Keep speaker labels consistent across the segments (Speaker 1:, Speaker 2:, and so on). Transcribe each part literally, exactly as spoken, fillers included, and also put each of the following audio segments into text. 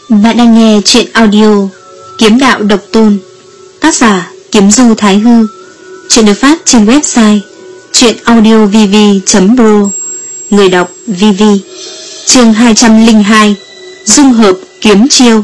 Speaker 1: Bạn đang nghe chuyện audio Kiếm Đạo Độc Tôn, tác giả Kiếm Du Thái Hư. Chuyện được phát trên website chuyenaudiovv chấm pro. Người đọc Vivi. Chương hai trăm lẻ hai, dung hợp kiếm chiêu.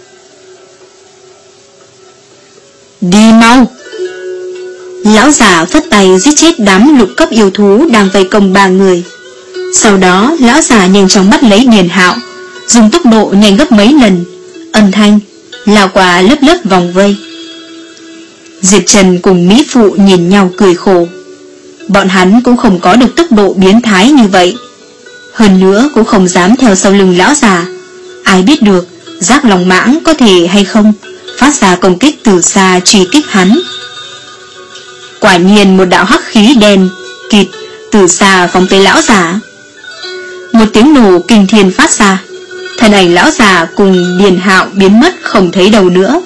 Speaker 1: Đi mau! Lão già phất tay giết chết đám lục cấp yêu thú đang vây công ba người. Sau đó lão già nhanh chóng bắt lấy Điền Hạo, dùng tốc độ nhanh gấp mấy lần, âm thanh lao qua lớp lớp vòng vây. Diệp Trần cùng Mỹ Phụ nhìn nhau cười khổ. Bọn hắn cũng không có được tốc độ biến thái như vậy, hơn nữa cũng không dám theo sau lưng lão già. Ai biết được Giác Long Mãng có thể hay không phát ra công kích từ xa truy kích hắn. Quả nhiên một đạo hắc khí đen kịt từ xa phóng tới lão già. Một tiếng nổ kinh thiên phát ra, thân ảnh lão già cùng Điền Hạo biến mất không thấy đâu nữa.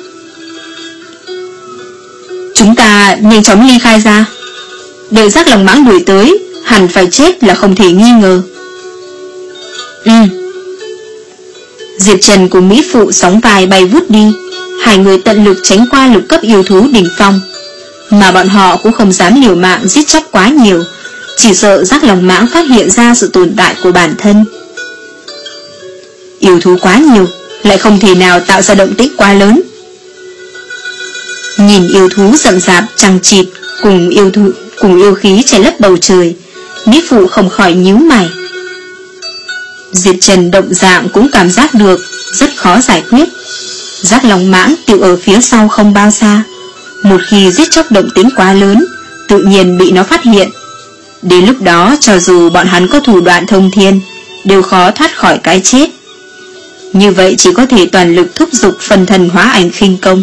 Speaker 1: Chúng ta nhanh chóng ly khai ra, đợi Giác Long Mãng đuổi tới, hẳn phải chết là không thể nghi ngờ. Ừ. Diệp Trần cùng Mỹ Phụ sóng vai bay vút đi. Hai người tận lực tránh qua lục cấp yêu thú đỉnh phong, mà bọn họ cũng không dám liều mạng giết chóc quá nhiều, chỉ sợ Giác Long Mãng phát hiện ra sự tồn tại của bản thân. Yêu thú quá nhiều, lại không thể nào tạo ra động tĩnh quá lớn. Nhìn yêu thú rậm rạp chằng chịt cùng yêu thú cùng yêu khí che lấp bầu trời, Mỹ Phụ không khỏi nhíu mày. Diệp Trần động dạng cũng cảm giác được rất khó giải quyết. Giác Long Mãng tiểu ở phía sau không bao xa, một khi giết chóc động tĩnh quá lớn, tự nhiên bị nó phát hiện. Đến lúc đó cho dù bọn hắn có thủ đoạn thông thiên, đều khó thoát khỏi cái chết. Như vậy chỉ có thể toàn lực thúc giục phần thần hóa ảnh khinh công.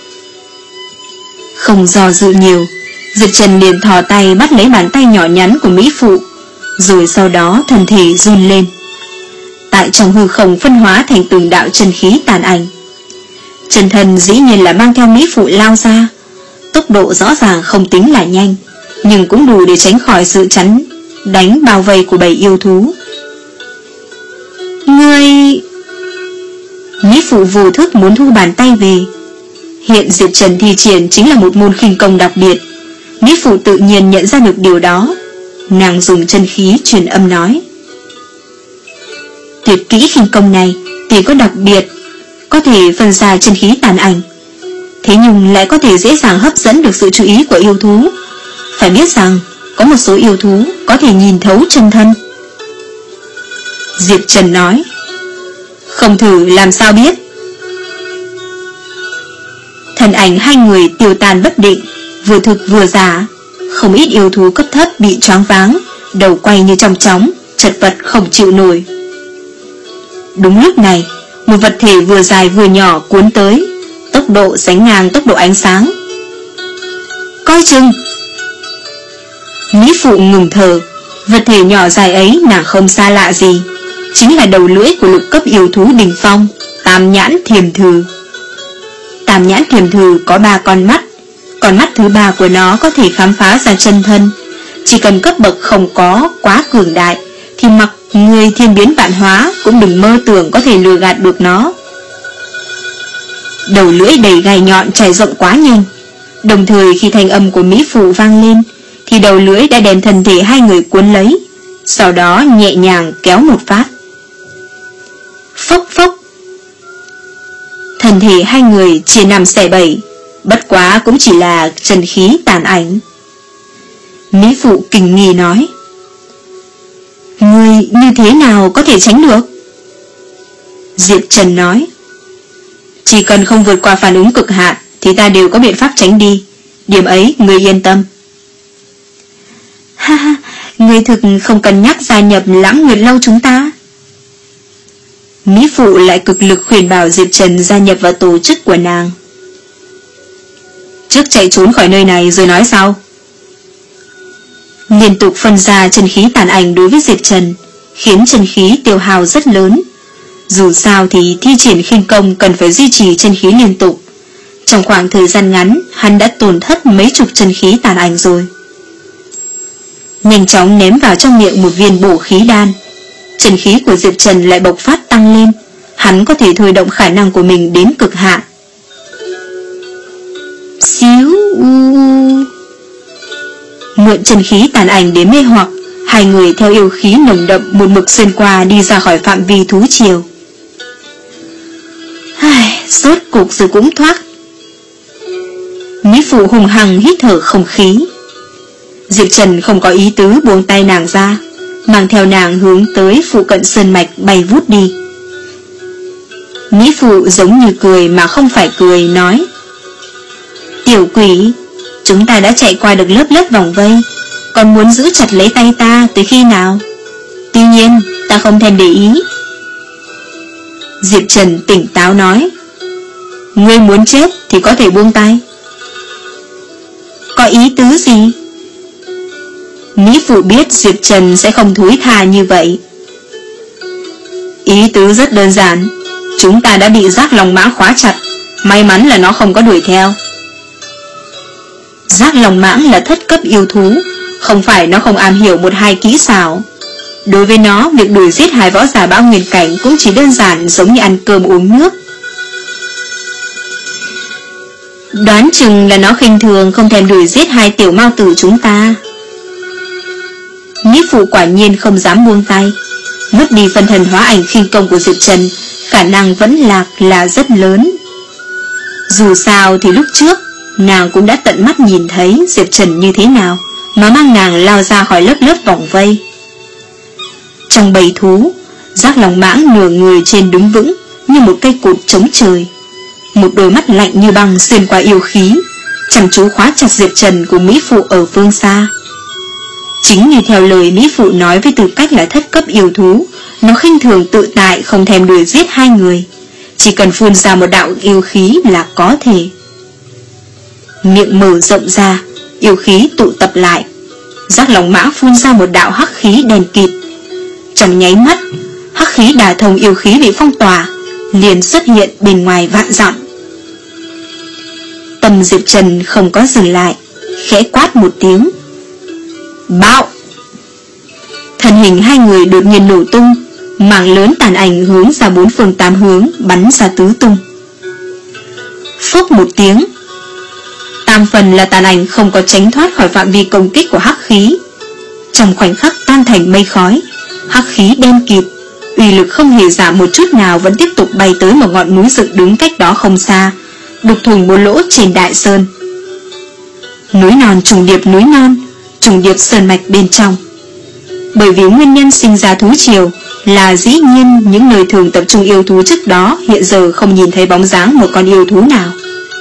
Speaker 1: Không do dự nhiều, Diệp Trần liền thò tay bắt lấy bàn tay nhỏ nhắn của Mỹ Phụ, rồi sau đó thân thể run lên. Tại trong hư không phân hóa thành từng đạo chân khí tàn ảnh. Chân thần dĩ nhiên là mang theo Mỹ Phụ lao ra. Tốc độ rõ ràng không tính là nhanh, nhưng cũng đủ để tránh khỏi sự chắn đánh bao vây của bầy yêu thú. Ngươi... Mỹ Phụ vô thức muốn thu bàn tay về. Hiện Diệp Trần thi triển chính là một môn khinh công đặc biệt. Mỹ Phụ tự nhiên nhận ra được điều đó. Nàng dùng chân khí truyền âm nói: tuyệt kỹ khinh công này thì có đặc biệt, có thể phân ra chân khí tàn ảnh, thế nhưng lại có thể dễ dàng hấp dẫn được sự chú ý của yêu thú. Phải biết rằng có một số yêu thú có thể nhìn thấu chân thân. Diệp Trần nói: không thử làm sao biết. Thân ảnh hai người tiêu tàn bất định, vừa thực vừa giả. Không ít yêu thú cấp thấp bị choáng váng, đầu quay như trong chóng, chật vật không chịu nổi. Đúng lúc này, một vật thể vừa dài vừa nhỏ cuốn tới, tốc độ sánh ngang tốc độ ánh sáng. Coi chừng! Mỹ Phụ ngừng thở. Vật thể nhỏ dài ấy nàng không xa lạ gì, chính là đầu lưỡi của lục cấp yêu thú đỉnh phong, Tam Nhãn Thiềm Thử. Tam Nhãn Thiềm Thử có ba con mắt, con mắt thứ ba của nó có thể khám phá ra chân thân. Chỉ cần cấp bậc không có quá cường đại, thì mặc người thiên biến vạn hóa cũng đừng mơ tưởng có thể lừa gạt được nó. Đầu lưỡi đầy gai nhọn trải rộng quá nhanh, đồng thời khi thanh âm của Mỹ Phụ vang lên, thì đầu lưỡi đã đem thân thể hai người cuốn lấy, sau đó nhẹ nhàng kéo một phát. Phốc phốc! Thân thể hai người chia năm xẻ bảy, bất quá cũng chỉ là chân khí tàn ảnh. Mỹ Phụ kinh nghi nói: ngươi như thế nào có thể tránh được? Diệp Trần nói: chỉ cần không vượt qua phản ứng cực hạn thì ta đều có biện pháp tránh đi, điểm ấy ngươi yên tâm. Ha ha, ngươi thực không cân nhắc gia nhập Lãng Nguyệt Lâu chúng ta? Mỹ Phụ lại cực lực khuyên bảo Diệp Trần gia nhập vào tổ chức của nàng. Trước chạy trốn khỏi nơi này rồi nói sau. Liên tục phân ra chân khí tàn ảnh đối với Diệp Trần, khiến chân khí tiêu hao rất lớn. Dù sao thì thi triển khinh công cần phải duy trì chân khí liên tục. Trong khoảng thời gian ngắn, hắn đã tổn thất mấy chục chân khí tàn ảnh rồi. Nhanh chóng ném vào trong miệng một viên bổ khí đan. Chân khí của Diệp Trần lại bộc phát tăng lên, hắn có thể thôi động khả năng của mình đến cực hạn. Xíu u mượn chân khí tàn ảnh để mê hoặc, hai người theo yêu khí nồng đậm một mực xuyên qua đi ra khỏi phạm vi thú triều. Ai, rốt cục rồi cũng thoát. Mỹ Phụ hùng hằng hít thở không khí. Diệp Trần không có ý tứ buông tay nàng ra, mang theo nàng hướng tới phụ cận sơn mạch bay vút đi. Mỹ Phụ giống như cười mà không phải cười, nói: Tiểu quỷ, chúng ta đã chạy qua được lớp lớp vòng vây, còn muốn giữ chặt lấy tay ta tới khi nào? Tuy nhiên ta không thèm để ý. Diệp Trần tỉnh táo nói: Ngươi muốn chết thì có thể buông tay. Có ý tứ gì? Mỹ Phụ biết Diệp Trần sẽ không thúi tha như vậy. Ý tứ rất đơn giản, chúng ta đã bị giác lòng mãng khóa chặt, may mắn là nó không có đuổi theo. Giác lòng mãng là thất cấp yêu thú, không phải nó không am hiểu một hai kỹ xảo. Đối với nó, việc đuổi giết hai võ giả bão nguyên cảnh cũng chỉ đơn giản giống như ăn cơm uống nước. Đoán chừng là nó khinh thường không thèm đuổi giết hai tiểu mao tử chúng ta. Mỹ Phụ quả nhiên không dám buông tay. Mất đi phần thần hóa ảnh khinh công của Diệp Trần, khả năng vẫn lạc là rất lớn. Dù sao thì lúc trước nàng cũng đã tận mắt nhìn thấy Diệp Trần như thế nào mà mang nàng lao ra khỏi lớp lớp vòng vây. Trong bầy thú, giác lòng mãng nửa người trên đứng vững như một cây cột chống trời, một đôi mắt lạnh như băng xuyên qua yêu khí, chăm chú khóa chặt Diệp Trần của Mỹ Phụ ở phương xa. Chính như theo lời Mỹ Phụ nói với tư cách là thất cấp yêu thú, nó khinh thường tự tại không thèm đuổi giết hai người, chỉ cần phun ra một đạo yêu khí là có thể. Miệng mở rộng ra, yêu khí tụ tập lại, giác lòng mãng phun ra một đạo hắc khí đen kịt. Trong nháy mắt, hắc khí đả thông yêu khí bị phong tỏa, liền xuất hiện bên ngoài vạn dặm. Tâm Diệp Trần không có dừng lại, khẽ quát một tiếng: Bạo! Thân hình hai người đột nhiên nổ tung, mảng lớn tàn ảnh hướng ra bốn phương tám hướng, bắn ra tứ tung. Phốc một tiếng, tam phần là tàn ảnh không có tránh thoát khỏi phạm vi công kích của hắc khí, trong khoảnh khắc tan thành mây khói. Hắc khí đen kịt, uy lực không hề giảm một chút nào, vẫn tiếp tục bay tới một ngọn núi dựng đứng cách đó không xa, đục thủng một lỗ trên đại sơn. Núi non trùng điệp núi non, trùng điệp sơn mạch bên trong. Bởi vì nguyên nhân sinh ra thú triều là dĩ nhiên những nơi thường tập trung yêu thú trước đó hiện giờ không nhìn thấy bóng dáng một con yêu thú nào.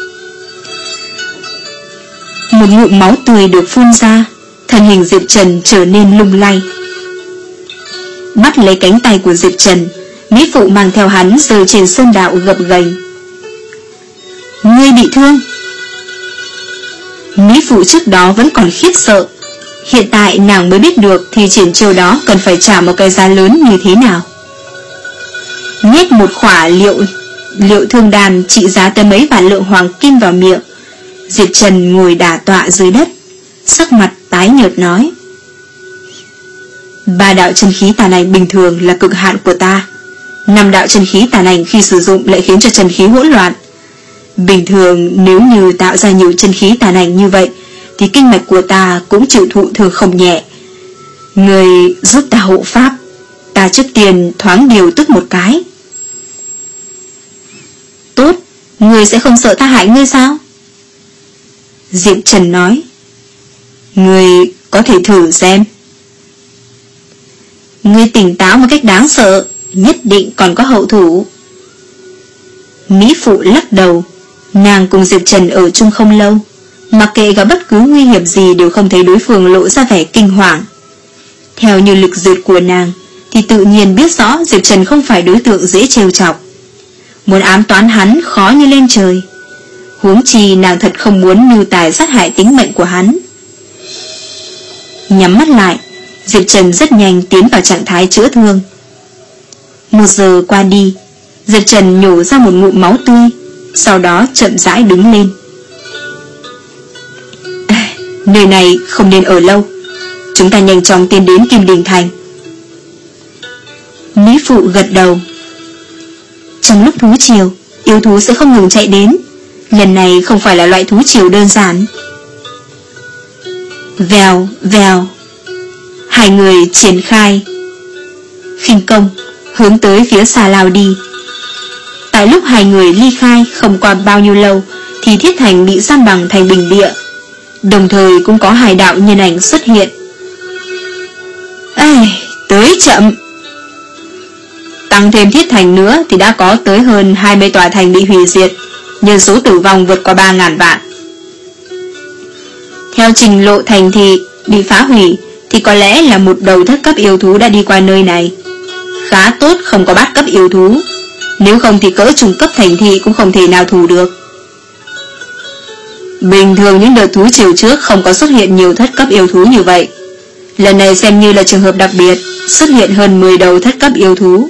Speaker 1: Một ngụm máu tươi được phun ra, thân hình Diệp Trần trở nên lung lay. Bắt lấy cánh tay của Diệp Trần, Mỹ Phụ mang theo hắn rơi trên sơn đạo gập ghềnh. Ngươi bị thương? Mỹ Phụ trước đó vẫn còn khiếp sợ, hiện tại nàng mới biết được thì triển chiêu đó cần phải trả một cái giá lớn như thế nào. Nhét một khỏa liệu liệu thương đàn trị giá tới mấy vạn lượng hoàng kim vào miệng, Diệp Trần ngồi đả tọa dưới đất, sắc mặt tái nhợt nói: Ba đạo chân khí tàn ảnh bình thường là cực hạn của ta, năm đạo chân khí tàn ảnh khi sử dụng lại khiến cho chân khí hỗn loạn. Bình thường nếu như tạo ra nhiều chân khí tàn ảnh như vậy thì kinh mạch của ta cũng chịu thụ thương không nhẹ. Người giúp ta hộ pháp, ta trước tiên thoáng điều tức một cái. Tốt, người sẽ không sợ ta hại ngươi sao? Diệp Trần nói: Người có thể thử xem. Ngươi tỉnh táo một cách đáng sợ, nhất định còn có hậu thủ. Mỹ Phụ lắc đầu, nàng cùng Diệp Trần ở chung không lâu, mặc kệ gặp bất cứ nguy hiểm gì đều không thấy đối phương lộ ra vẻ kinh hoàng. Theo như lực duyệt của nàng thì tự nhiên biết rõ Diệp Trần không phải đối tượng dễ trêu chọc, muốn ám toán hắn khó như lên trời. Huống chi nàng thật không muốn mưu tài sát hại tính mệnh của hắn. Nhắm mắt lại, Diệp Trần rất nhanh tiến vào trạng thái chữa thương. Một giờ qua đi, Diệp Trần nhổ ra một ngụm máu tươi, sau đó chậm rãi đứng lên. Nơi này không nên ở lâu, chúng ta nhanh chóng tiến đến Kim Đình Thành. Mỹ Phụ gật đầu. Trong lúc thú triều, yêu thú sẽ không ngừng chạy đến. Lần này không phải là loại thú triều đơn giản. Vèo, vèo. Hai người triển khai khinh công, hướng tới phía xa lao đi. Tại lúc hai người ly khai không qua bao nhiêu lâu, thì thiết thành bị san bằng thành bình địa. Đồng thời cũng có hai đạo nhân ảnh xuất hiện. Ây, tới chậm. Tăng thêm thiết thành nữa thì đã có tới hơn hai mươi tòa thành bị hủy diệt, nhân số tử vong vượt qua ba ngàn vạn. Theo trình lộ thành thị bị phá hủy thì có lẽ là một đầu thất cấp yêu thú đã đi qua nơi này. Khá tốt không có bát cấp yêu thú, nếu không thì cỡ trung cấp thành thị cũng không thể nào thủ được. Bình thường những đợt thú triều trước không có xuất hiện nhiều thất cấp yêu thú như vậy. Lần này xem như là trường hợp đặc biệt, xuất hiện hơn mười đầu thất cấp yêu thú.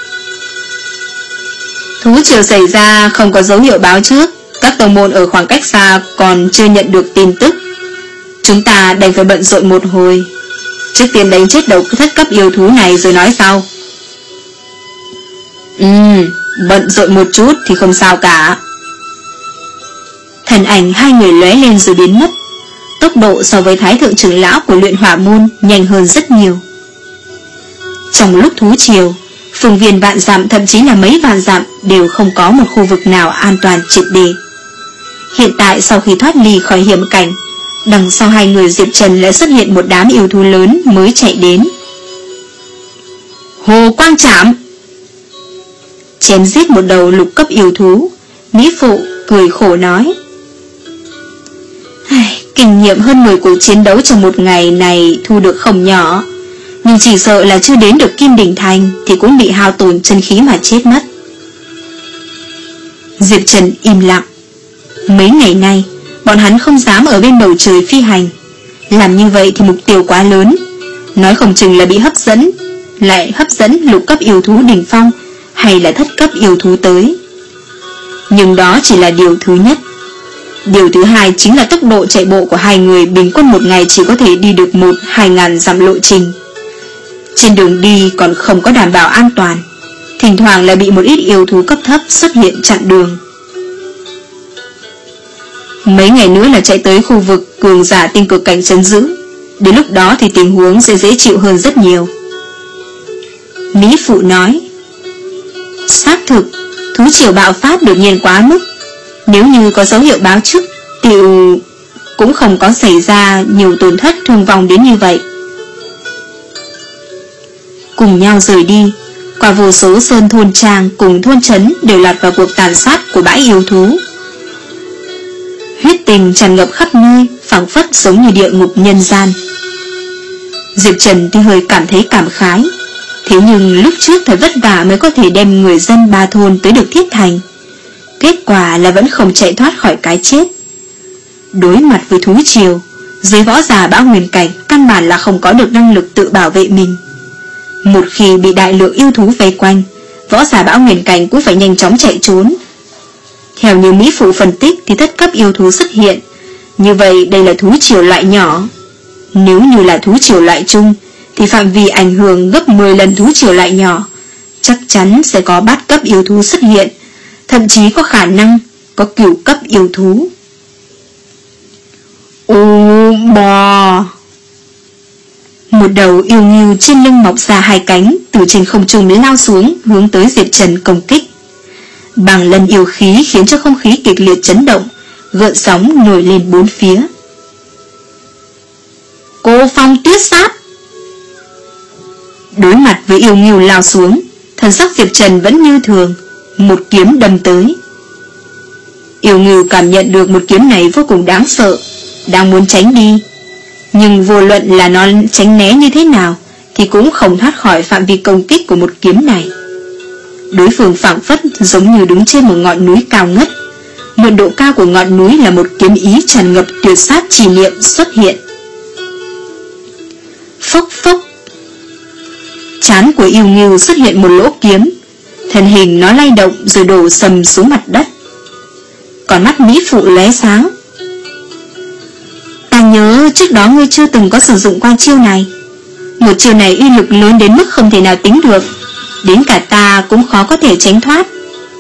Speaker 1: Thú triều xảy ra không có dấu hiệu báo trước, các tông môn ở khoảng cách xa còn chưa nhận được tin tức. Chúng ta đành phải bận rộn một hồi. Trước tiên đánh chết đầu thất cấp yêu thú này rồi nói sau. Ừm, bận rộn một chút thì không sao cả. Thần ảnh hai người lóe lên rồi biến mất. Tốc độ so với thái thượng trưởng lão của luyện hỏa môn nhanh hơn rất nhiều. Trong lúc thú triều, phương viên vạn dặm thậm chí là mấy vạn dặm đều không có một khu vực nào an toàn triệt để. Hiện tại sau khi thoát ly khỏi hiểm cảnh, đằng sau hai người Diệp Trần lại xuất hiện một đám yêu thú lớn mới chạy đến. Hồ Quang Trảm. Chém giết một đầu lục cấp yêu thú, Mỹ Phụ cười khổ nói. Kinh nghiệm hơn mười cuộc chiến đấu trong một ngày này thu được không nhỏ, nhưng chỉ sợ là chưa đến được Kim Đỉnh Thành thì cũng bị hao tổn chân khí mà chết mất. Diệp Trần im lặng. Mấy ngày nay bọn hắn không dám ở bên bầu trời phi hành. Làm như vậy thì mục tiêu quá lớn, nói không chừng là bị hấp dẫn, lại hấp dẫn lục cấp yêu thú đỉnh phong hay là thất cấp yêu thú tới. Nhưng đó chỉ là điều thứ nhất. Điều thứ hai chính là tốc độ chạy bộ của hai người bình quân một ngày chỉ có thể đi được một hai ngàn dặm lộ trình. Trên đường đi còn không có đảm bảo an toàn, thỉnh thoảng lại bị một ít yêu thú cấp thấp xuất hiện chặn đường. Mấy ngày nữa là chạy tới khu vực cường giả tinh cực cảnh trấn giữ, đến lúc đó thì tình huống sẽ dễ chịu hơn rất nhiều. Mỹ Phụ nói. Xác thực, thú triều bạo phát đột nhiên quá mức. Nếu như có dấu hiệu báo trước thì cũng không có xảy ra nhiều tổn thất thương vong đến như vậy. Cùng nhau rời đi, qua vô số sơn thôn trang cùng thôn trấn đều lọt vào cuộc tàn sát của bãi yêu thú. Huyết tình tràn ngập khắp nơi, phảng phất giống như địa ngục nhân gian. Diệp Trần thì hơi cảm thấy cảm khái. Thế nhưng lúc trước thật vất vả mới có thể đem người dân ba thôn tới được Thiết Thành, kết quả là vẫn không chạy thoát khỏi cái chết. Đối mặt với thú triều, dưới võ giả bão huyền cảnh căn bản là không có được năng lực tự bảo vệ mình. Một khi bị đại lượng yêu thú vây quanh, võ giả bão huyền cảnh cũng phải nhanh chóng chạy trốn. Theo như Mỹ Phụ phân tích thì thất cấp yêu thú xuất hiện, như vậy đây là thú triều loại nhỏ. Nếu như là thú triều loại trung thì phạm vi ảnh hưởng gấp mười lần thú triều loại nhỏ, chắc chắn sẽ có bát cấp yêu thú xuất hiện, thậm chí có khả năng có cửu cấp yêu thú. Ô bò. Một đầu yêu ngưu trên lưng mọc ra hai cánh từ trên không trung lao xuống hướng tới Diệp Trần công kích. Bằng lần yêu khí khiến cho không khí kịch liệt chấn động, gợn sóng nổi lên bốn phía. Cô phong tuyết sát. Đối mặt với yêu ngưu lao xuống, thần sắc Diệp Trần vẫn như thường, một kiếm đâm tới. Yêu ngưu cảm nhận được một kiếm này vô cùng đáng sợ, đang muốn tránh đi, nhưng vô luận là nó tránh né như thế nào thì cũng không thoát khỏi phạm vi công kích của một kiếm này. Đối phương phảng phất giống như đứng trên một ngọn núi cao ngất, mượn độ cao của ngọn núi là một kiếm ý tràn ngập tuyệt sát chỉ niệm xuất hiện. Phốc phốc. Trán của yêu ngưu xuất hiện một lỗ kiếm, thân hình nó lay động rồi đổ sầm xuống mặt đất. Còn mắt Mỹ Phụ lóe sáng. Ta nhớ trước đó ngươi chưa từng có sử dụng qua chiêu này. Một chiêu này uy lực lớn đến mức không thể nào tính được, đến cả ta cũng khó có thể tránh thoát.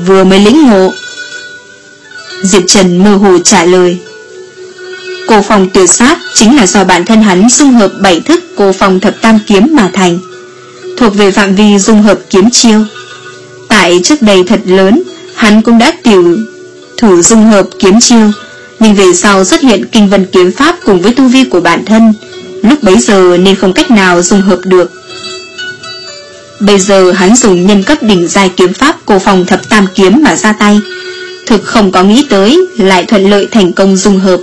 Speaker 1: vừa mới lĩnh ngộ. Diệp Trần mơ hồ trả lời. Cô phong tuyệt sát chính là do bản thân hắn dung hợp bảy thức cô phong thập tam kiếm mà thành, thuộc về phạm vi dung hợp kiếm chiêu. Tại trước đây thật lớn, hắn cũng đã tiểu thử dung hợp kiếm chiêu, nhưng về sau xuất hiện kinh vân kiếm pháp cùng với tu vi của bản thân, lúc bấy giờ nên không cách nào dung hợp được. Bây giờ hắn dùng nhân cấp đỉnh giai kiếm pháp cô phong thập tam kiếm mà ra tay, thực không có nghĩ tới lại thuận lợi thành công dung hợp.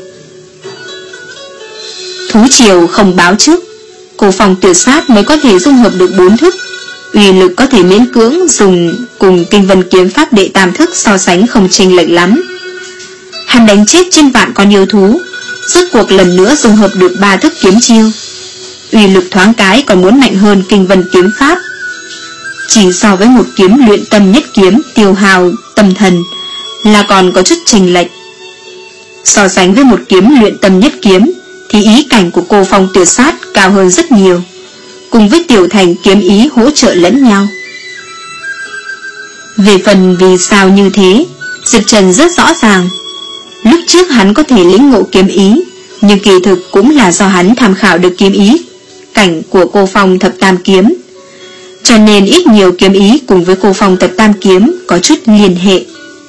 Speaker 1: Thú triều không báo trước, cô phong tuyệt sát mới có thể dung hợp được bốn thức, uy lực có thể miễn cưỡng dùng cùng kinh vân kiếm pháp đệ tam thức so sánh không chênh lệch lắm. Hắn đánh chết trên vạn con yêu thú, rốt cuộc lần nữa dung hợp được ba thức kiếm chiêu, uy lực thoáng cái còn muốn mạnh hơn kinh vân kiếm pháp. Chỉ so với một kiếm luyện tâm nhất kiếm tiêu hào tâm thần là còn có chút chênh lệch. So sánh với một kiếm luyện tâm nhất kiếm thì ý cảnh của cô phong tuyệt sát cao hơn rất nhiều, cùng với tiểu thành kiếm ý hỗ trợ lẫn nhau. Về phần vì sao như thế, Diệp Trần rất rõ ràng. Lúc trước hắn có thể lĩnh ngộ kiếm ý, nhưng kỳ thực cũng là do hắn tham khảo được kiếm ý cảnh của cô phong thập tam kiếm, cho nên ít nhiều kiếm ý cùng với cô phong thập tam kiếm có chút liên hệ.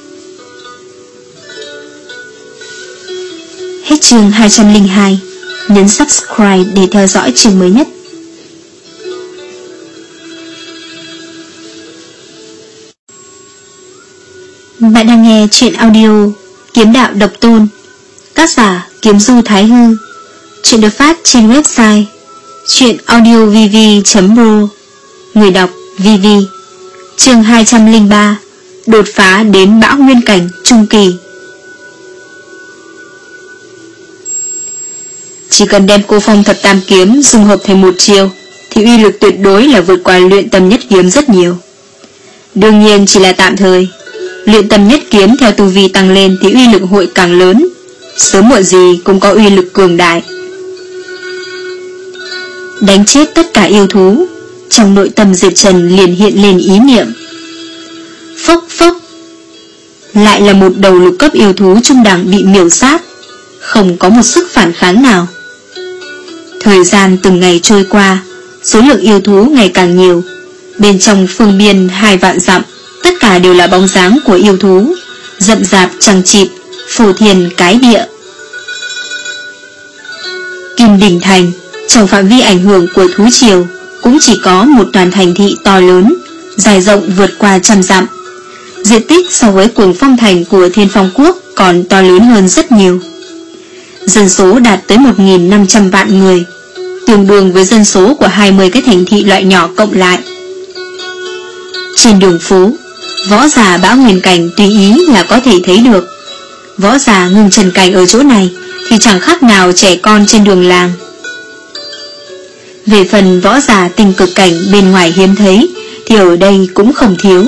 Speaker 1: Hết chương hai trăm lẻ hai. Nhấn subscribe để theo dõi chương mới nhất. Bạn đang nghe truyện audio Kiếm đạo độc tôn, tác giả Kiếm Du Thái Hư. Truyện được phát trên website truyện audio v v chấm pro. Người đọc vê vê. Chương hai trăm lẻ ba. Đột phá đến bão nguyên cảnh trung kỳ. Chỉ cần đem cô phong thập tam kiếm dung hợp thành một chiêu thì uy lực tuyệt đối là vượt qua luyện tâm nhất kiếm rất nhiều. Đương nhiên chỉ là tạm thời. Luyện tâm nhất kiếm theo tu vi tăng lên thì uy lực hội càng lớn, sớm muộn gì cũng có uy lực cường đại. Đánh chết tất cả yêu thú, trong nội tâm Diệp Trần liền hiện lên ý niệm. Phốc phốc, lại là một đầu lục cấp yêu thú trung đẳng bị miểu sát, không có một sức phản kháng nào. Thời gian từng ngày trôi qua, số lượng yêu thú ngày càng nhiều. Bên trong phương biên hai vạn dặm, tất cả đều là bóng dáng của yêu thú, rậm rạp chằng chịt, phù thiền cái địa. Kim Đỉnh Thành, trong phạm vi ảnh hưởng của thú triều, cũng chỉ có một toàn thành thị to lớn, dài rộng vượt qua trăm dặm. Diện tích so với Cuồng Phong Thành của Thiên Phong Quốc còn to lớn hơn rất nhiều. Dân số đạt tới một nghìn năm trăm vạn người, tương đương với dân số của hai mươi cái thành thị loại nhỏ cộng lại. Trên đường phố, võ giả bão nguyên cảnh tùy ý là có thể thấy được. Võ giả ngưng trần cảnh ở chỗ này thì chẳng khác nào trẻ con trên đường làng. Về phần võ giả tình cực cảnh bên ngoài hiếm thấy thì ở đây cũng không thiếu.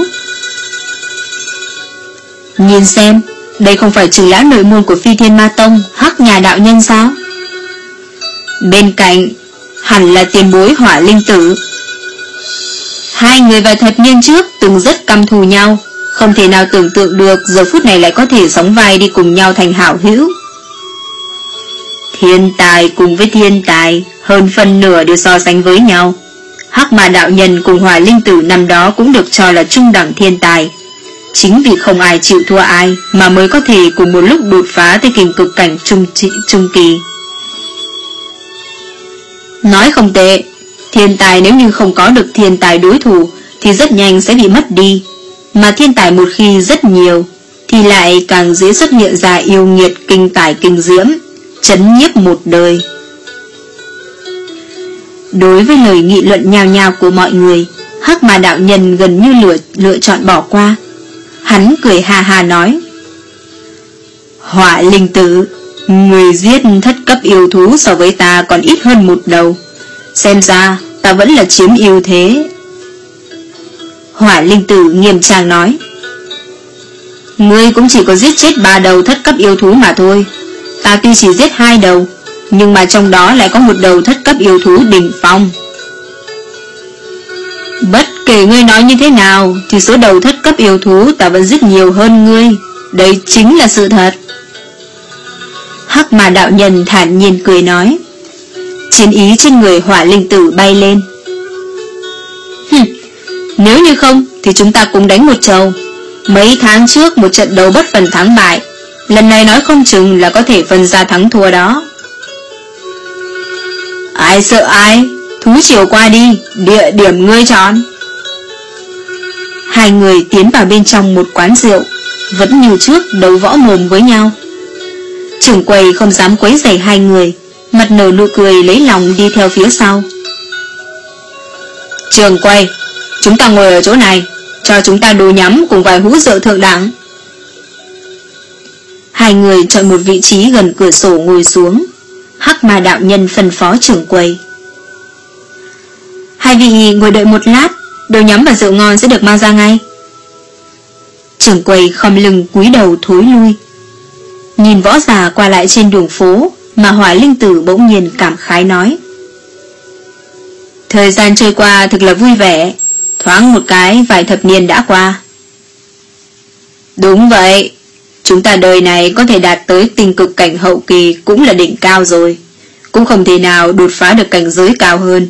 Speaker 1: Nhìn xem, đây không phải trưởng lão nội môn của Phi Thiên Ma Tông Hắc Nhà đạo nhân sao? Bên cạnh hẳn là tiền bối Hỏa Linh Tử. Hai người vài thập niên trước từng rất căm thù nhau, không thể nào tưởng tượng được giờ phút này lại có thể sóng vai đi cùng nhau thành hảo hữu. Thiên tài cùng với thiên tài, hơn phân nửa đều so sánh với nhau. Hắc Mà đạo nhân cùng Hỏa Linh Tử năm đó cũng được cho là trung đẳng thiên tài. Chính vì không ai chịu thua ai mà mới có thể cùng một lúc đột phá tới kình cực cảnh trung, trung kỳ. Nói không tệ, thiên tài nếu như không có được thiên tài đối thủ thì rất nhanh sẽ bị mất đi, mà thiên tài một khi rất nhiều thì lại càng dễ xuất hiện ra yêu nghiệt kinh tài kinh diễm, chấn nhiếp một đời. Đối với lời nghị luận nhao nhao của mọi người, Hắc Mà đạo nhân gần như lựa, lựa chọn bỏ qua. Hắn cười ha ha nói: Hỏa Linh Tử, người giết thất cấp yêu thú so với ta còn ít hơn một đầu, xem ra ta vẫn là chiếm ưu thế. Hỏa Linh Tử nghiêm trang nói: Ngươi cũng chỉ có giết chết ba đầu thất cấp yêu thú mà thôi. Ta tuy chỉ giết hai đầu, nhưng mà trong đó lại có một đầu thất cấp yêu thú đỉnh phong. Bất Bất kể ngươi nói như thế nào thì số đầu thất cấp yêu thú ta vẫn giết nhiều hơn ngươi. Đây chính là sự thật. Hắc Ma đạo nhân thản nhiên cười nói. Chiến ý trên người Hỏa Linh Tử bay lên. Hừm, nếu như không thì chúng ta cùng đánh một trầu. Mấy tháng trước một trận đấu bất phần thắng bại, lần này nói không chừng là có thể phân ra thắng thua đó. Ai sợ ai, thú chiều qua đi, địa điểm ngươi chọn. Hai người tiến vào bên trong một quán rượu, vẫn như trước đấu võ mồm với nhau. Trưởng quầy không dám quấy rầy hai người, mặt nở nụ cười lấy lòng đi theo phía sau. Trưởng quầy, chúng ta ngồi ở chỗ này, cho chúng ta đồ nhắm cùng vài hũ rượu thượng đẳng. Hai người chọn một vị trí gần cửa sổ ngồi xuống. Hắc Ma đạo nhân phân phó trưởng quầy. Hai vị ngồi đợi một lát, đồ nhắm và rượu ngon sẽ được mang ra ngay. Trưởng quầy khom lưng cúi đầu thối lui. Nhìn võ giả qua lại trên đường phố, mà Hỏa Linh Tử bỗng nhiên cảm khái nói. Thời gian trôi qua thực là vui vẻ, thoáng một cái vài thập niên đã qua. Đúng vậy, chúng ta đời này có thể đạt tới tinh cực cảnh hậu kỳ cũng là đỉnh cao rồi, cũng không thể nào đột phá được cảnh giới cao hơn.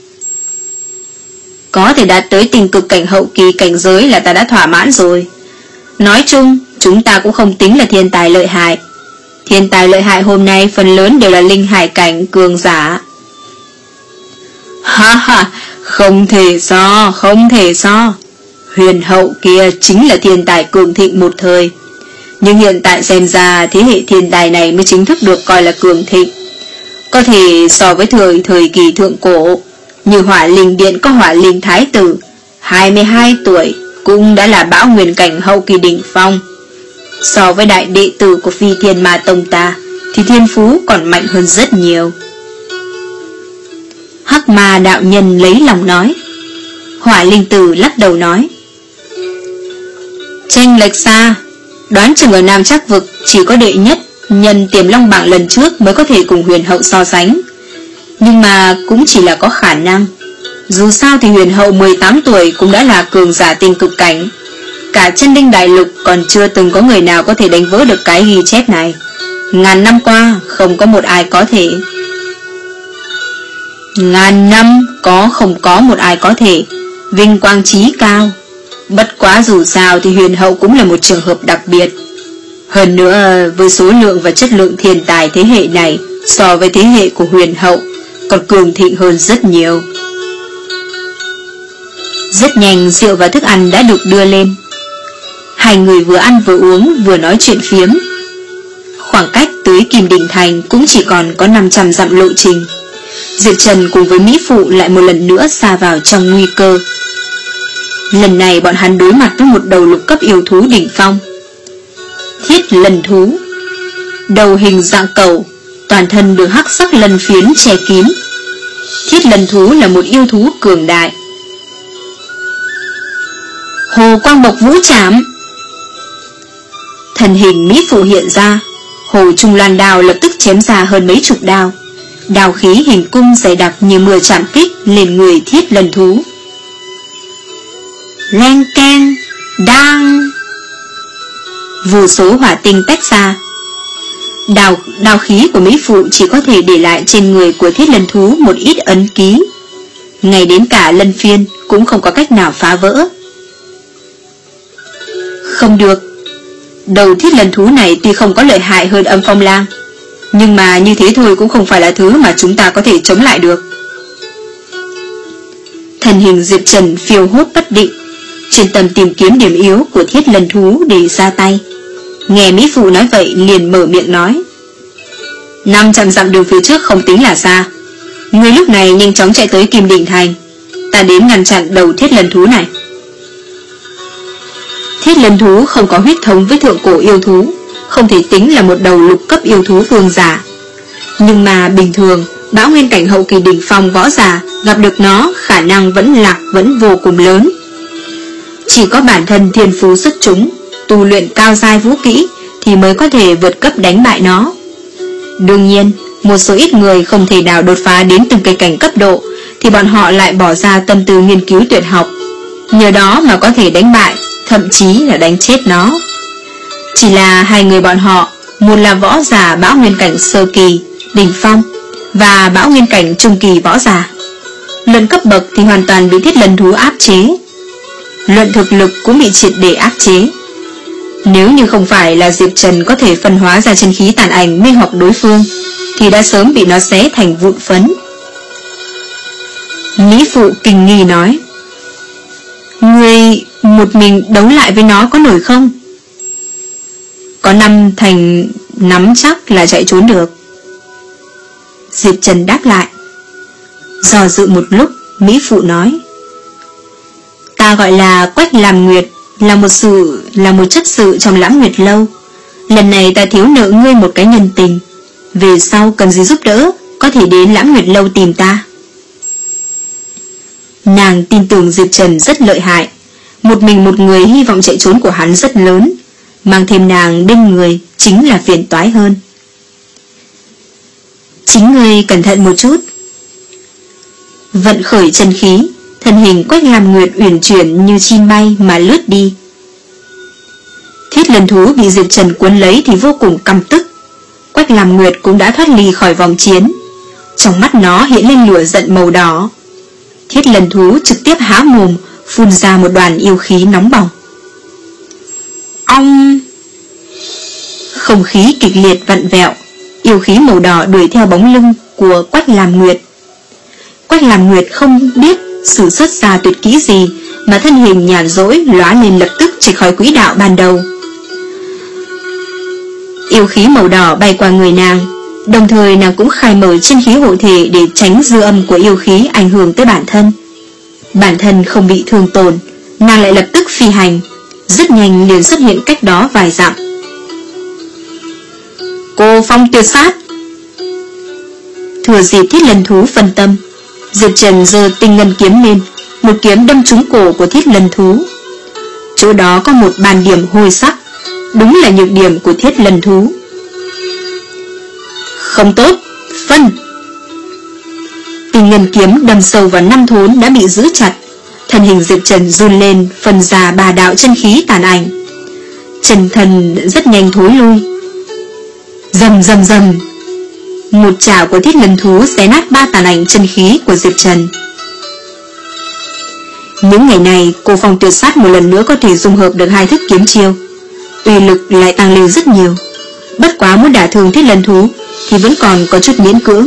Speaker 1: Có thể đạt tới tinh cực cảnh hậu kỳ cảnh giới là ta đã thỏa mãn rồi. Nói chung, chúng ta cũng không tính là thiên tài lợi hại. Thiên tài lợi hại hôm nay phần lớn đều là linh hải cảnh cường giả. Ha ha, không thể so, không thể so. Huyền hậu kia chính là thiên tài cường thịnh một thời. Nhưng hiện tại xem ra thế hệ thiên tài này mới chính thức được coi là cường thịnh. Có thể so với thời thời kỳ thượng cổ, như Hỏa Linh Điện có Hỏa Linh Thái Tử, hai mươi hai tuổi, cũng đã là bão nguyên cảnh hậu kỳ đỉnh phong. So với đại đệ tử của Phi Thiên Ma Tông ta, thì thiên phú còn mạnh hơn rất nhiều. Hắc Ma đạo nhân lấy lòng nói. Hỏa Linh Tử lắc đầu nói. Chênh lệch xa, đoán chừng ở Nam Trắc Vực chỉ có đệ nhất nhân Tiềm Long Bảng lần trước mới có thể cùng huyền hậu so sánh. Nhưng mà cũng chỉ là có khả năng. Dù sao thì huyền hậu mười tám tuổi cũng đã là cường giả tinh cực cảnh. Cả Chân Linh Đại Lục còn chưa từng có người nào có thể đánh vỡ được cái ghi chép này. Ngàn năm qua không có một ai có thể. Ngàn năm có không có một ai có thể. Vinh quang chí cao. Bất quá dù sao thì huyền hậu cũng là một trường hợp đặc biệt. Hơn nữa với số lượng và chất lượng thiên tài thế hệ này so với thế hệ của huyền hậu còn cường thịnh hơn rất nhiều. Rất nhanh rượu và thức ăn đã được đưa lên. Hai người vừa ăn vừa uống vừa nói chuyện phiếm. Khoảng cách tới Kim Đình Thành cũng chỉ còn có năm trăm dặm lộ trình. Diệp Trần cùng với Mỹ Phụ lại một lần nữa sa vào trong nguy cơ. Lần này bọn hắn đối mặt với một đầu lục cấp yêu thú đỉnh phong. Thiết Lần Thú. Đầu hình dạng cầu, toàn thân được hắc sắc lân phiến che kín. Thiết Lần Thú là một yêu thú cường đại. Hồ quang bộc vũ trảm. Thần hình Mỹ Phụ hiện ra, hồ trung loan đao lập tức chém ra hơn mấy chục đao. Đao khí hình cung dày đặc như mưa chạm kích lên người Thiết Lần Thú. Len keng, đang. Vô số hỏa tinh tách ra. Đao, đao khí của Mỹ Phụ chỉ có thể để lại trên người của Thiết Lần Thú một ít ấn ký. Ngay đến cả lân phiên cũng không có cách nào phá vỡ. Không được. Đầu Thiết Lần Thú này tuy không có lợi hại hơn Âm Phong Lang, nhưng mà như thế thôi cũng không phải là thứ mà chúng ta có thể chống lại được. Thần hình Diệp Trần phiêu hốt bất định, chuyên tâm tìm kiếm điểm yếu của Thiết Lần Thú để ra tay. Nghe Mỹ Phụ nói vậy liền mở miệng nói. năm trăm dặm đường phía trước không tính là xa. Người lúc này nhanh chóng chạy tới Kim Đình Thành, ta đến ngăn chặn đầu Thiết Lần Thú này. Thiết Lần Thú không có huyết thống với thượng cổ yêu thú, không thể tính là một đầu lục cấp yêu thú vương giả. Nhưng mà bình thường bão nguyên cảnh hậu kỳ đỉnh phong võ giả gặp được nó khả năng vẫn lạc vẫn vô cùng lớn. Chỉ có bản thân thiên phú xuất chúng, tu luyện cao giai vũ kỹ thì mới có thể vượt cấp đánh bại nó. Đương nhiên, một số ít người không thể nào đột phá đến từng cái cảnh cấp độ thì bọn họ lại bỏ ra tâm tư nghiên cứu tuyệt học, nhờ đó mà có thể đánh bại, thậm chí là đánh chết nó. Chỉ là hai người bọn họ, một là võ giả Bão Nguyên Cảnh sơ kỳ đỉnh phong và Bão Nguyên Cảnh trung kỳ võ giả. Luận cấp bậc thì hoàn toàn bị Thiết Lần Thú áp chế, luận thực lực cũng bị triệt để áp chế. Nếu như không phải là Diệp Trần có thể phân hóa ra chân khí tàn ảnh mê hoặc đối phương, thì đã sớm bị nó xé thành vụn phấn. Mỹ Phụ kinh nghi nói: "Ngươi một mình đấu lại với nó có nổi không?" "Có năm thành nắm chắc là chạy trốn được." Diệp Trần đáp lại. Do dự một lúc, Mỹ Phụ nói: "Ta gọi là Quách Làm Nguyệt, là một sự là một chấp sự trong Lãng Nguyệt lâu. Lần này ta thiếu nợ ngươi một cái nhân tình, về sau cần gì giúp đỡ có thể đến Lãng Nguyệt lâu tìm ta." Nàng tin tưởng Diệp Trần rất lợi hại, một mình một người hy vọng chạy trốn của hắn rất lớn, mang thêm nàng bên người chính là phiền toái hơn. "Chính ngươi cẩn thận một chút." Vận khởi chân khí, thân hình Quách Làm Nguyệt uyển chuyển như chim bay mà lướt đi. Thiết Lần Thú bị Diệp Trần cuốn lấy thì vô cùng căm tức. Quách Làm Nguyệt cũng đã thoát ly khỏi vòng chiến, trong mắt nó hiện lên lửa giận màu đỏ. Thiết Lần Thú trực tiếp há mồm, phun ra một đoàn yêu khí nóng bỏng. Ong! Không khí kịch liệt vặn vẹo, yêu khí màu đỏ đuổi theo bóng lưng của Quách Làm Nguyệt. Quách Làm Nguyệt không biết sử xuất ra tuyệt kỹ gì mà thân hình nhàn rỗi lóa lên, lập tức chạy khỏi quỹ đạo ban đầu. Yêu khí màu đỏ bay qua người nàng, đồng thời nàng cũng khai mở chân khí hộ thể để tránh dư âm của yêu khí ảnh hưởng tới bản thân. Bản thân không bị thương tổn, nàng lại lập tức phi hành, rất nhanh liền xuất hiện cách đó vài dặm. Cô Phong Tuyệt Sát! Thừa dịp Thiết Lần Thú phân tâm, Diệp Trần giơ tinh ngân kiếm lên, một kiếm đâm trúng cổ của Thiết Lần Thú. Chỗ đó có một bàn điểm hôi sắc, đúng là nhược điểm của Thiết Lần Thú. Không tốt, phân! Tinh ngân kiếm đâm sâu vào năm thốn đã bị giữ chặt, thân hình Diệp Trần run lên, phân ra ba đạo chân khí tàn ảnh. Chân thần rất nhanh thối lui. Rầm rầm rầm, một chảo của Thiết Lần Thú xé nát ba tàn ảnh chân khí của Diệp Trần. Những ngày này, cô Phong Tuyệt Sát một lần nữa có thể dung hợp được hai thức kiếm chiêu, uy lực lại tăng lên rất nhiều. Bất quá muốn đả thương Thiết Lần Thú thì vẫn còn có chút miễn cưỡng.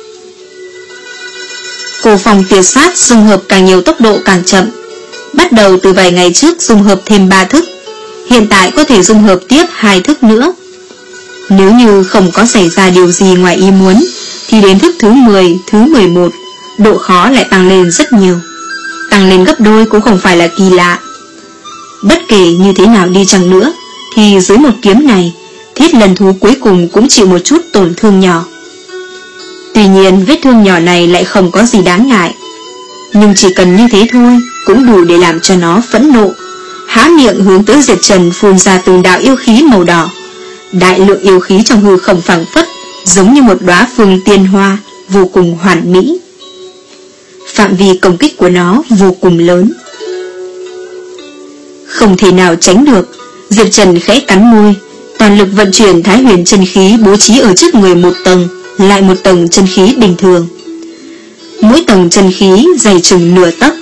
Speaker 1: Cô Phong Tuyệt Sát dung hợp càng nhiều tốc độ càng chậm. Bắt đầu từ vài ngày trước dung hợp thêm ba thức, hiện tại có thể dung hợp tiếp hai thức nữa. Nếu như không có xảy ra điều gì ngoài ý muốn thì đến thức thứ mười, thứ mười một, độ khó lại tăng lên rất nhiều. Tăng lên gấp đôi cũng không phải là kỳ lạ. Bất kể như thế nào đi chăng nữa thì dưới một kiếm này, Thiết Lần Thú cuối cùng cũng chịu một chút tổn thương nhỏ. Tuy nhiên vết thương nhỏ này lại không có gì đáng ngại, nhưng chỉ cần như thế thôi cũng đủ để làm cho nó phẫn nộ, há miệng hướng tới Diệp Trần phun ra từng đạo yêu khí màu đỏ. Đại lượng yêu khí trong hư không phảng phất giống như một đóa phương tiên hoa, vô cùng hoàn mỹ. Phạm vi công kích của nó vô cùng lớn, không thể nào tránh được. Diệp Trần khẽ cắn môi, toàn lực vận chuyển Thái Huyền chân khí bố trí ở trước người một tầng lại một tầng chân khí bình thường. Mỗi tầng chân khí dày chừng nửa tấc.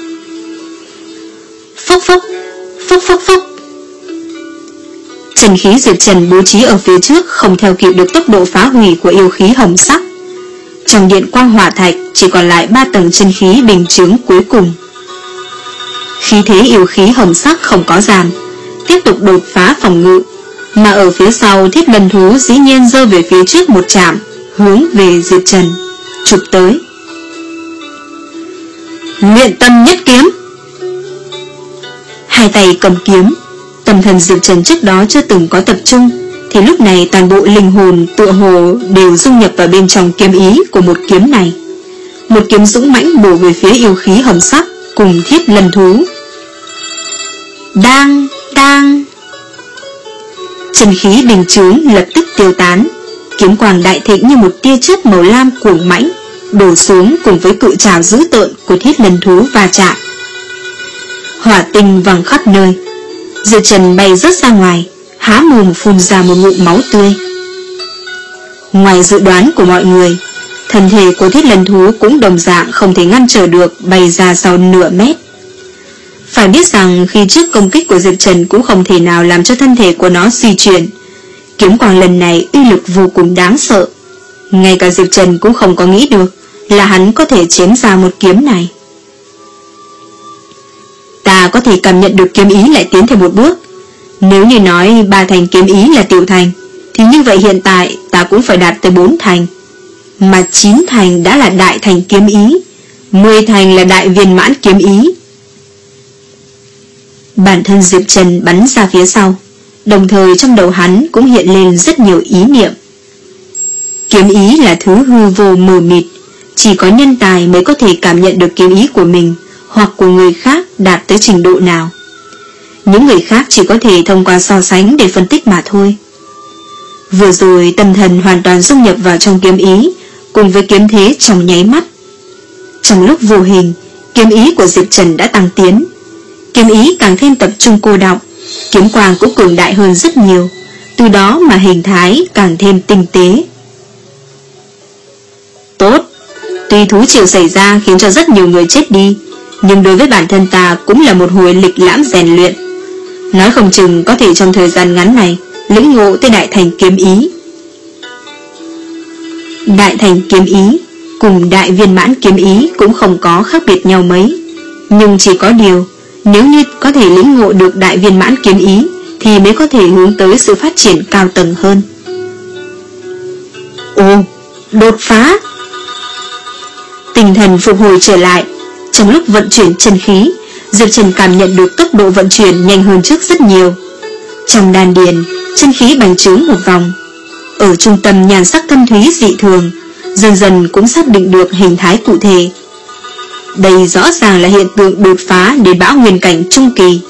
Speaker 1: Phốc phốc, phốc phốc phốc. Chân khí Diệp Trần bố trí ở phía trước không theo kịp được tốc độ phá hủy của yêu khí hồng sắc. Trong điện quang hỏa thạch chỉ còn lại ba tầng chân khí bình chướng cuối cùng. Khí thế yêu khí hồng sắc không có giảm, tiếp tục đột phá phòng ngự, mà ở phía sau Thiết Lần Thú dĩ nhiên giơ về phía trước một chạm, hướng về Diệp Trần chụp tới. Luyện Tâm Nhất Kiếm. Hai tay cầm kiếm, tâm thần Diệp Trần trước đó chưa từng có tập trung, thì lúc này toàn bộ linh hồn tựa hồ đều dung nhập vào bên trong kiếm ý của một kiếm này. Một kiếm dũng mãnh bổ về phía yêu khí hồng sắc cùng Thiết Lần Thú. Đang, đang. Chân khí bình chướng lập tức tiêu tán, kiếm quang đại thịnh như một tia chớp màu lam cuồng mãnh đổ xuống cùng với cự trảo dữ tợn của Thiết Lần Thú va chạm. hỏa tinh văng khắp nơi. Diệp Trần bay rớt ra ngoài, há mồm phun ra một ngụm máu tươi. Ngoài dự đoán của mọi người, thân thể của Thiết Lần Thú cũng đồng dạng không thể ngăn trở được, bay ra sau nửa mét. Phải biết rằng khi trước công kích của Diệp Trần cũng không thể nào làm cho thân thể của nó di chuyển. Kiếm quang lần này uy lực vô cùng đáng sợ. Ngay cả Diệp Trần cũng không có nghĩ được là hắn có thể chém ra một kiếm này. Ta có thể cảm nhận được kiếm ý lại tiến thêm một bước. Nếu như nói ba thành kiếm ý là tiểu thành, thì như vậy hiện tại ta cũng phải đạt tới bốn thành. Mà chín thành đã là đại thành kiếm ý, mười thành là đại viên mãn kiếm ý. Bản thân Diệp Trần bắn ra phía sau, đồng thời trong đầu hắn cũng hiện lên rất nhiều ý niệm. Kiếm ý là thứ hư vô mờ mịt, chỉ có nhân tài mới có thể cảm nhận được kiếm ý của mình hoặc của người khác đạt tới trình độ nào. Những người khác chỉ có thể thông qua so sánh để phân tích mà thôi. Vừa rồi tâm thần hoàn toàn dung nhập vào trong kiếm ý, cùng với kiếm thế trong nháy mắt. Trong lúc vô hình, kiếm ý của Diệp Trần đã tăng tiến. Kiếm ý càng thêm tập trung cô đọng, kiếm quang cũng cường đại hơn rất nhiều, từ đó mà hình thái càng thêm tinh tế. Tốt, tuy thú triều xảy ra khiến cho rất nhiều người chết đi, nhưng đối với bản thân ta cũng là một hồi lịch lãm rèn luyện. Nói không chừng có thể trong thời gian ngắn này lĩnh ngộ tới đại thành kiếm ý. Đại thành kiếm ý cùng đại viên mãn kiếm ý cũng không có khác biệt nhau mấy, nhưng chỉ có điều, nếu như có thể lĩnh ngộ được đại viên mãn kiếm ý thì mới có thể hướng tới sự phát triển cao tầng hơn. Ồ, đột phá! Tinh thần phục hồi trở lại. Trong lúc vận chuyển chân khí, Diệp Trần cảm nhận được tốc độ vận chuyển nhanh hơn trước rất nhiều. Trong đan điền, chân khí bành trướng một vòng. Ở trung tâm nhan sắc thâm thúy dị thường, dần dần cũng xác định được hình thái cụ thể. Đây rõ ràng là hiện tượng đột phá đến bão nguyên cảnh trung kỳ.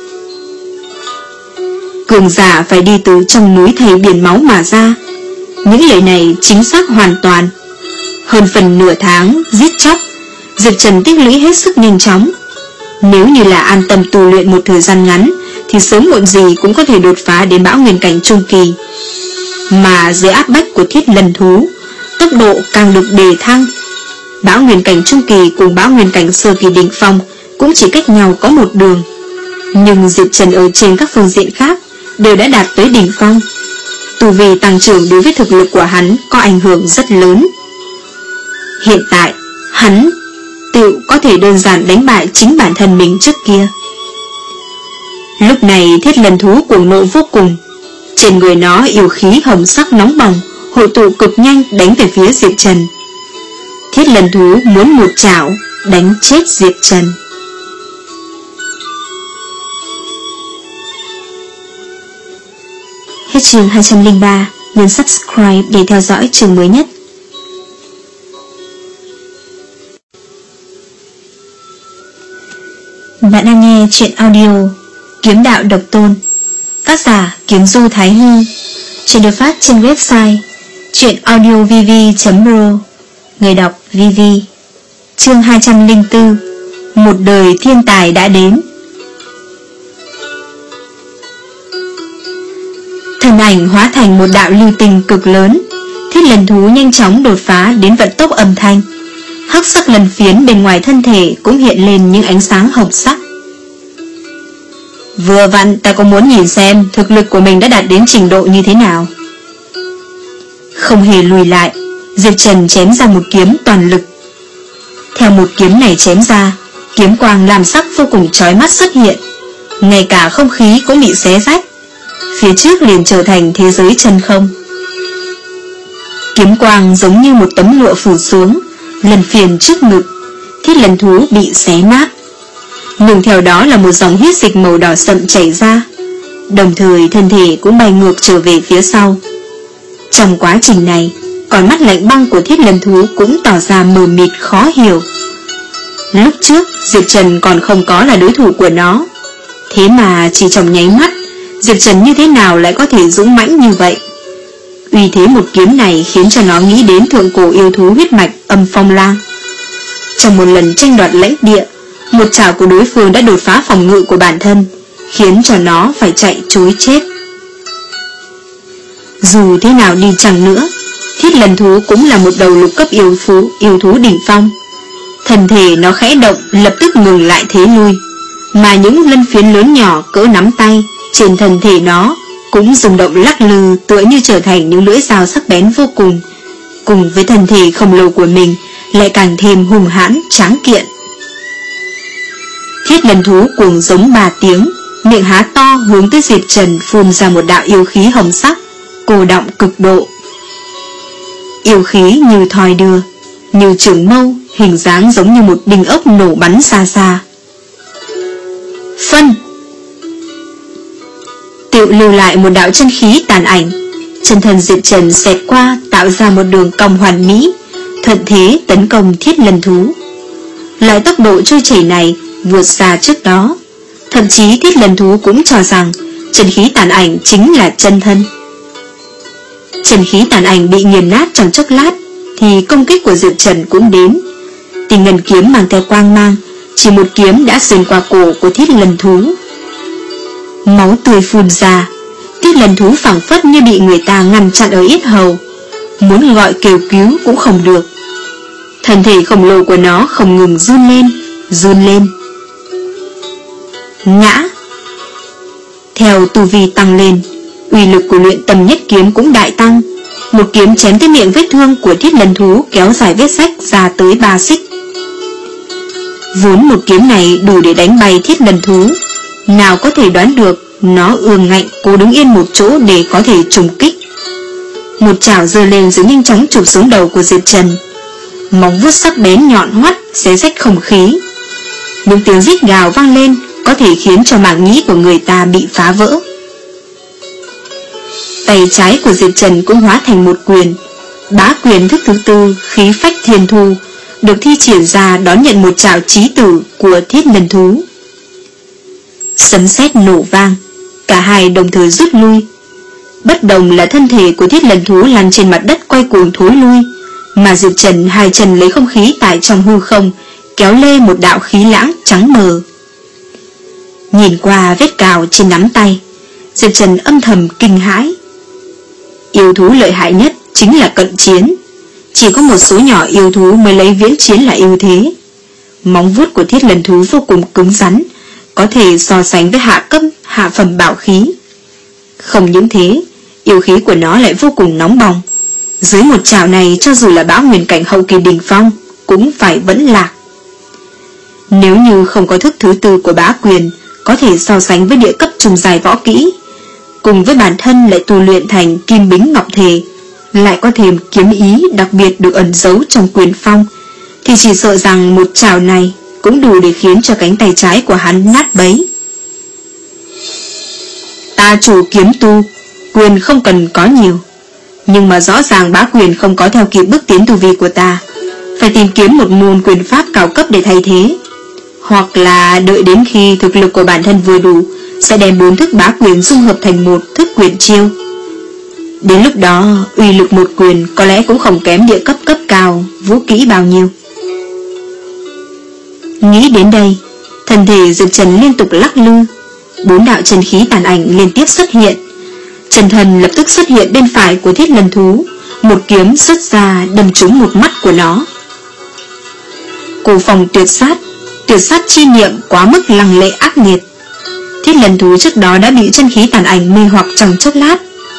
Speaker 1: Cường giả phải đi từ trong núi thây biển máu mà ra. Những lời này chính xác hoàn toàn. Hơn phần nửa tháng giết chóc, Diệp Trần tích lũy hết sức nhanh chóng. Nếu như là an tâm tu luyện một thời gian ngắn thì sớm muộn gì cũng có thể đột phá đến bão nguyên cảnh trung kỳ. Mà dưới áp bách của Thiết Lần Thú, tốc độ càng được đề thăng. Bão nguyên cảnh trung kỳ cùng bão nguyên cảnh sơ kỳ đỉnh phong cũng chỉ cách nhau có một đường. Nhưng Diệp Trần ở trên các phương diện khác đều đã đạt tới đỉnh phong. Tu vi tăng trưởng đối với thực lực của hắn có ảnh hưởng rất lớn. Hiện tại, hắn tự có thể đơn giản đánh bại chính bản thân mình trước kia. Lúc này Thiết Lần Thú cuồng nộ vô cùng. Trên người nó yêu khí hồng sắc nóng bỏng hội tụ cực nhanh đánh về phía Diệp Trần. Thiết Lần Thú muốn một chảo đánh chết Diệp Trần. Hết chương hai trăm lẻ ba. Nhấn subscribe để theo dõi chương mới nhất. Bạn đang nghe truyện audio Kiếm Đạo Độc Tôn, tác giả Kiếm Du Thái Hư. Chuyện được phát trên website truyệnaudiovv chấm ro. Người đọc Vivi. Chương hai trăm lẻ bốn. Một đời thiên tài đã đến. Thân ảnh hóa thành một đạo lưu tình cực lớn. Thiết Lần Thú nhanh chóng đột phá đến vận tốc âm thanh. Hắc sắc lần phiến bên ngoài thân thể cũng hiện lên những ánh sáng hồng sắc. Vừa vặn ta có muốn nhìn xem thực lực của mình đã đạt đến trình độ như thế nào. Không hề lùi lại, Diệp Trần chém ra một kiếm toàn lực. Theo một kiếm này chém ra, kiếm quang lam sắc vô cùng chói mắt xuất hiện. Ngay cả không khí cũng bị xé rách. Phía trước liền trở thành thế giới chân không. Kiếm quang giống như một tấm lụa phủ xuống, lần phiền trước ngực. Thiết Lần Thú bị xé nát. Nhưng theo đó là một dòng huyết dịch màu đỏ sậm chảy ra. Đồng thời thân thể cũng bay ngược trở về phía sau. Trong quá trình này, con mắt lạnh băng của Thiết Lần Thú cũng tỏ ra mờ mịt khó hiểu. Lúc trước Diệp Trần còn không có là đối thủ của nó. Thế mà chỉ trong nháy mắt, Diệp Trần như thế nào lại có thể dũng mãnh như vậy? Uy thế một kiếm này khiến cho nó nghĩ đến thượng cổ yêu thú huyết mạch Âm Phong Lang. Trong một lần tranh đoạt lãnh địa, một một chảo của đối phương đã đột phá phòng ngự của bản thân, khiến cho nó phải chạy trối chết. Dù thế nào đi chăng nữa, Thiết Lần Thú cũng là một đầu lục cấp yêu phú, yêu thú đỉnh phong. Thân thể nó khẽ động, lập tức ngừng lại thế lui, mà những lân phiến lớn nhỏ cỡ nắm tay trên thân thể nó cũng rung động lắc lư, tựa như trở thành những lưỡi dao sắc bén vô cùng, cùng với thân thể khổng lồ của mình lại càng thêm hùng hãn tráng kiện. Thiết Lần Thú cuồng giống ba tiếng, miệng há to hướng tới Diệp Trần phun ra một đạo yêu khí hồng sắc, cô đọng cực độ. Yêu khí như thoi đưa, như trường mâu, hình dáng giống như một đinh ốc nổ bắn xa xa. Phân! Tự lưu lại một đạo chân khí tàn ảnh, chân thần Diệp Trần xẹt qua tạo ra một đường cong hoàn mỹ, thuận thế tấn công Thiết Lần Thú. Loại tốc độ trôi chảy này vượt xa trước đó, thậm chí Thiết Lần Thú cũng cho rằng chân khí tàn ảnh chính là chân thân. Chân khí tàn ảnh bị nghiền nát trong chốc lát, thì công kích của Diệp Trần cũng đến. Tình ngân kiếm mang theo quang mang, chỉ một kiếm đã xuyên qua cổ của Thiết Lần Thú. Máu tươi phun ra, Thiết Lần Thú phảng phất như bị người ta ngăn chặn ở yết hầu, muốn gọi kêu cứu cũng không được. Thân thể khổng lồ của nó không ngừng run lên, run lên. Ngã. Theo tu vi tăng lên, uy lực của luyện tâm nhất kiếm cũng đại tăng. Một kiếm chém tới miệng vết thương của Thiết Lần Thú, kéo dài vết rách ra tới ba xích. Vốn một kiếm này đủ để đánh bay Thiết Lần Thú, nào có thể đoán được nó ương ngạnh cố đứng yên một chỗ để có thể trùng kích. Một chảo giơ lên rồi nhanh chóng chụp xuống đầu của Diệp Trần. Móng vuốt sắc bén nhọn hoắt xé rách không khí. Những tiếng rít gào vang lên, có thể khiến cho màng nhĩ của người ta bị phá vỡ. Tay trái của Diệp Trần cũng hóa thành một quyền. Bá quyền thức thứ tư, khí phách thiên thu, được thi triển ra đón nhận một trảo chí tử của Thiết Lần Thú. Sấm sét nổ vang, cả hai đồng thời rút lui. Bất đồng là thân thể của Thiết Lần Thú lăn trên mặt đất quay cuồng thối lui, mà Diệp Trần hai chân lấy không khí tại trong hư không, kéo lê một đạo khí lãng trắng mờ. Nhìn qua vết cào trên nắm tay, Diệp Trần âm thầm kinh hãi. Yêu thú lợi hại nhất chính là cận chiến, chỉ có một số nhỏ yêu thú mới lấy viễn chiến là ưu thế. Móng vuốt của Thiết Lần Thú vô cùng cứng rắn, có thể so sánh với hạ cấp hạ phẩm bảo khí. Không những thế, yêu khí của nó lại vô cùng nóng bỏng. Dưới một chảo này, cho dù là bão huyền cảnh hậu kỳ đỉnh phong cũng phải vẫn lạc. Nếu như không có thức thứ tư của bá quyền, có thể so sánh với địa cấp trùng dài võ kỹ, cùng với bản thân lại tu luyện thành kim bính ngọc thể, lại có thêm kiếm ý đặc biệt được ẩn giấu trong quyền phong, thì chỉ sợ rằng một chảo này cũng đủ để khiến cho cánh tay trái của hắn nát bấy. Ta chủ kiếm tu, quyền không cần có nhiều, nhưng mà rõ ràng bá quyền không có theo kịp bước tiến tu vi của ta, phải tìm kiếm một môn quyền pháp cao cấp để thay thế, hoặc là đợi đến khi thực lực của bản thân vừa đủ, sẽ đem bốn thức bá quyền dung hợp thành một thức quyền chiêu. Đến lúc đó, uy lực một quyền có lẽ cũng không kém địa cấp cấp cao vũ kỹ bao nhiêu. Nghĩ đến đây, thân thể Diệp Trần liên tục lắc lư, bốn đạo chân khí tàn ảnh liên tiếp xuất hiện. Chân thần lập tức xuất hiện bên phải của Thiết Lần Thú, một kiếm xuất ra đâm trúng một mắt của nó. Cổ phòng tuyệt sát, tuyệt sát chi niệm quá mức lăng lệ ác nghiệt. Thiết Lần Thú trước đó đã bị chân khí tàn ảnh mê hoặc trong chốc lát,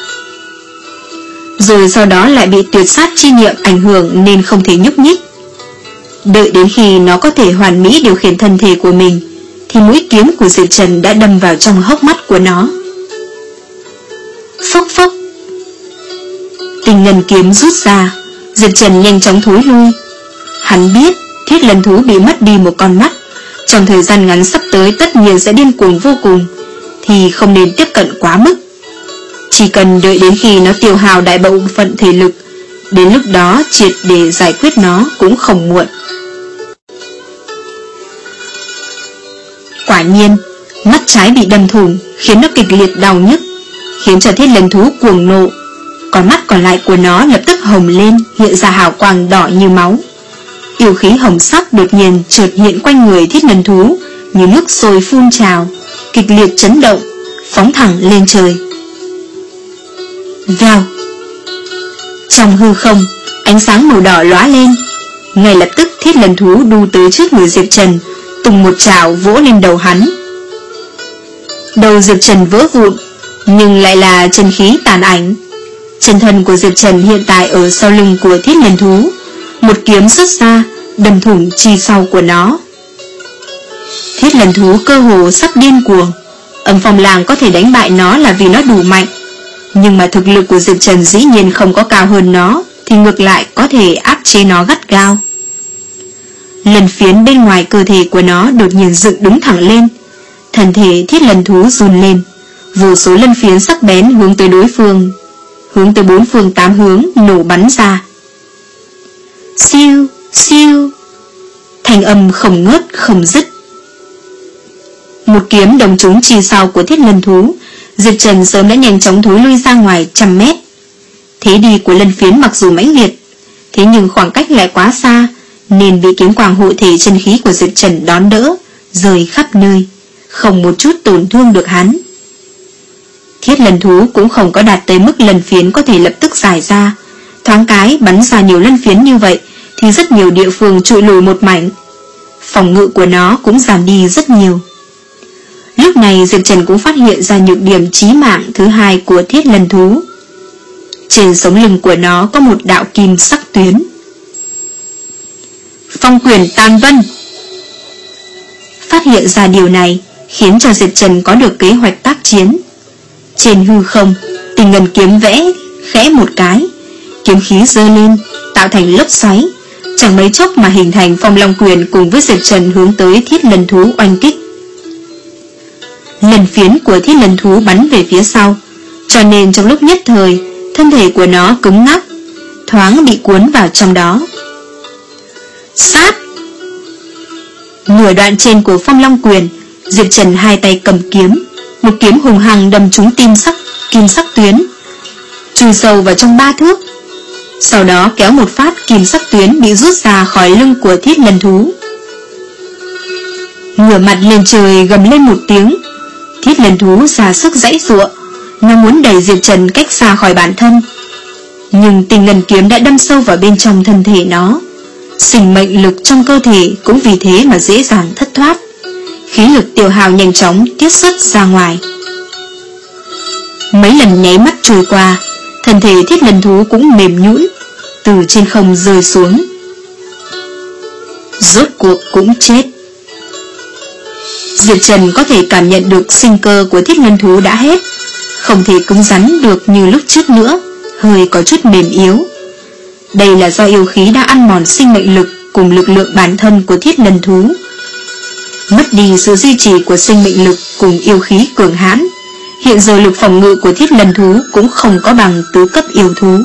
Speaker 1: rồi sau đó lại bị tuyệt sát chi niệm ảnh hưởng nên không thể nhúc nhích. Đợi đến khi nó có thể hoàn mỹ điều khiển thân thể của mình, thì mũi kiếm của Diệp Trần đã đâm vào trong hốc mắt của nó. Phốc phốc. Tình ngân kiếm rút ra, Diệp Trần nhanh chóng thối lui. Hắn biết Thiết Lần Thú bị mất đi một con mắt, trong thời gian ngắn sắp tới tất nhiên sẽ điên cuồng vô cùng, thì không nên tiếp cận quá mức. Chỉ cần đợi đến khi nó tiêu hao đại bộ phận thể lực, đến lúc đó triệt để giải quyết nó cũng không muộn. Quả nhiên, mắt trái bị đâm thủng, khiến nó kịch liệt đau nhức, khiến cho Thiết Lần Thú cuồng nộ. Còn mắt còn lại của nó lập tức hồng lên, hiện ra hào quang đỏ như máu. Yêu khí hồng sắc đột nhiên chợt hiện quanh người thiết lần thú, như nước sôi phun trào, kịch liệt chấn động, phóng thẳng lên trời. Vèo. Trong hư không, ánh sáng màu đỏ lóa lên. Ngay lập tức thiết lần thú đu tới trước người Diệp Trần, tung một trảo vỗ lên đầu hắn. Đầu Diệp Trần vỡ vụn, nhưng lại là chân khí tàn ảnh. Chân thân của Diệp Trần hiện tại ở sau lưng của thiết lần thú, một kiếm xuất ra, đâm thủng chi sau của nó. Thiết lần thú cơ hồ sắp điên cuồng. Âm Phong Lang có thể đánh bại nó là vì nó đủ mạnh, nhưng mà thực lực của Diệp Trần dĩ nhiên không có cao hơn nó, thì ngược lại có thể áp chế nó gắt gao. Lần phiến bên ngoài cơ thể của nó đột nhiên dựng đứng thẳng lên. Thân thể thiết lần thú run lên, vô số lân phiến sắc bén hướng tới đối phương, hướng tới bốn phương tám hướng nổ bắn ra. Siêu, siêu, thanh âm không ngớt không dứt. Một kiếm đồng trúng chi sau của thiết lần thú, Diệp Trần sớm đã nhanh chóng thối lui ra ngoài trăm mét. Thế đi của lân phiến mặc dù mãnh liệt, thế nhưng khoảng cách lại quá xa, nên bị kiếm quang hộ thể chân khí của Diệp Trần đón đỡ, rơi khắp nơi, không một chút tổn thương được hắn. Thiết lần thú cũng không có đạt tới mức lân phiến có thể lập tức giải ra. Thoáng cái bắn ra nhiều lân phiến như vậy thì rất nhiều địa phương trụi lùi một mảnh. Phòng ngự của nó cũng giảm đi rất nhiều. Lúc này Diệp Trần cũng phát hiện ra nhược điểm chí mạng thứ hai của thiết lần thú. Trên sống lưng của nó có một đạo kim sắc tuyến. Phong quyền tàn vân. Phát hiện ra điều này khiến cho Diệp Trần có được kế hoạch tác chiến. Trên hư không, Tình Ngân kiếm vẽ khẽ một cái, kiếm khí giơ lên, tạo thành lốc xoáy, chẳng mấy chốc mà hình thành phong long quyền cùng với Diệp Trần hướng tới thiết lần thú oanh kích. Lần phiến của thiết lần thú bắn về phía sau, cho nên trong lúc nhất thời, thân thể của nó cứng ngắc, thoáng bị cuốn vào trong đó. Sát! Nửa đoạn trên của phong long quyền, Diệp Trần hai tay cầm kiếm, một kiếm hùng hăng đâm trúng tim sắc kim sắc tuyến, chui sâu vào trong ba thước. Sau đó kéo một phát, kim sắc tuyến bị rút ra khỏi lưng của thiết lần thú. Ngửa mặt lên trời gầm lên một tiếng. Thiết lần thú ra sức giãy giụa, nó muốn đẩy Diệp Trần cách xa khỏi bản thân, nhưng Tình Ngân kiếm đã đâm sâu vào bên trong thân thể nó. Sinh mệnh lực trong cơ thể cũng vì thế mà dễ dàng thất thoát, khí lực tiêu hao nhanh chóng tiết xuất ra ngoài. Mấy lần nháy mắt trôi qua, thân thể thiết lần thú cũng mềm nhũn, từ trên không rơi xuống. Rốt cuộc cũng chết. Diệp Trần có thể cảm nhận được sinh cơ của thiết lần thú đã hết, không thể cứng rắn được như lúc trước nữa, hơi có chút mềm yếu. Đây là do yêu khí đã ăn mòn sinh mệnh lực cùng lực lượng bản thân của thiết lần thú. Mất đi sự duy trì của sinh mệnh lực cùng yêu khí cường hãn, hiện giờ lực phòng ngự của thiết lần thú cũng không có bằng tứ cấp yêu thú.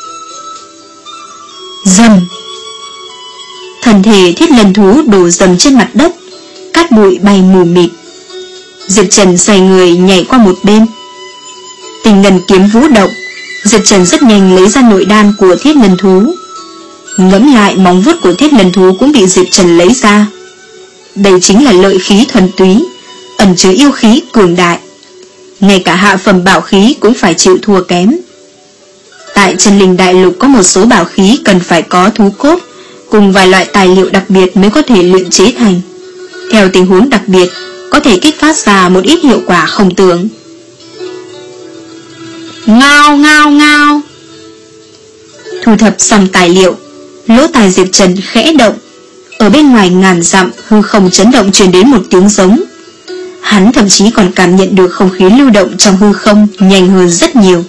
Speaker 1: Dầm! Thân thể thiết lần thú đổ dầm trên mặt đất, cát bụi bay mù mịt. Diệp Trần xoay người nhảy qua một bên. Tình Ngân kiếm vũ động, Diệp Trần rất nhanh lấy ra nội đan của thiết lần thú. Ngẫm lại, móng vuốt của thiết lần thú cũng bị Diệp Trần lấy ra. Đây chính là lợi khí thuần túy, ẩn chứa yêu khí cường đại. Ngay cả hạ phẩm bảo khí cũng phải chịu thua kém. Tại Chân Linh Đại Lục có một số bảo khí cần phải có thú cốt cùng vài loại tài liệu đặc biệt mới có thể luyện chế thành. Theo tình huống đặc biệt, có thể kích phát ra một ít hiệu quả không tưởng. Ngao ngao ngao. Thu thập xong tài liệu, lỗ tai Diệp Trần khẽ động. Ở bên ngoài ngàn dặm hư không chấn động truyền đến một tiếng giống. Hắn thậm chí còn cảm nhận được không khí lưu động trong hư không nhanh hơn rất nhiều.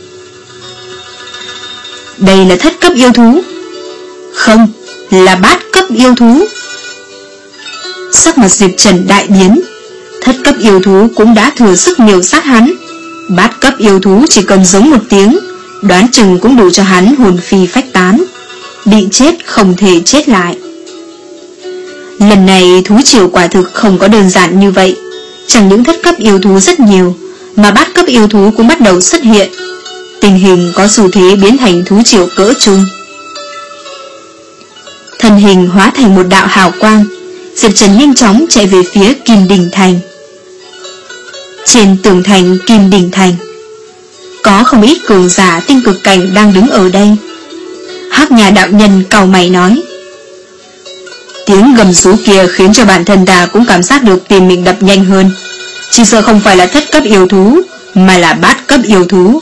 Speaker 1: Đây là thất cấp yêu thú. Không, là bát cấp yêu thú. Sắc mặt Diệp Trần đại biến. Thất cấp yêu thú cũng đã thừa sức miểu sát hắn. Bát cấp yêu thú chỉ cần giống một tiếng, đoán chừng cũng đủ cho hắn hồn phi phách tán, bị chết không thể chết lại. Lần này thú triều quả thực không có đơn giản như vậy. Chẳng những thất cấp yêu thú rất nhiều, mà bát cấp yêu thú cũng bắt đầu xuất hiện. Tình hình có xu thế biến thành thú triều cỡ trung. thân hình hóa thành một đạo hào quang. Diệp Trần nhanh chóng chạy về phía Kim Đình Thành. Trên tường thành Kim Đình Thành có không ít cường giả tinh cực cảnh đang đứng ở đây. Hắc Nhà đạo nhân cau mày nói: tiếng gầm rú kia khiến cho bản thân ta cũng cảm giác được tim mình đập nhanh hơn. Chỉ sợ không phải là thất cấp yêu thú, mà là bát cấp yêu thú.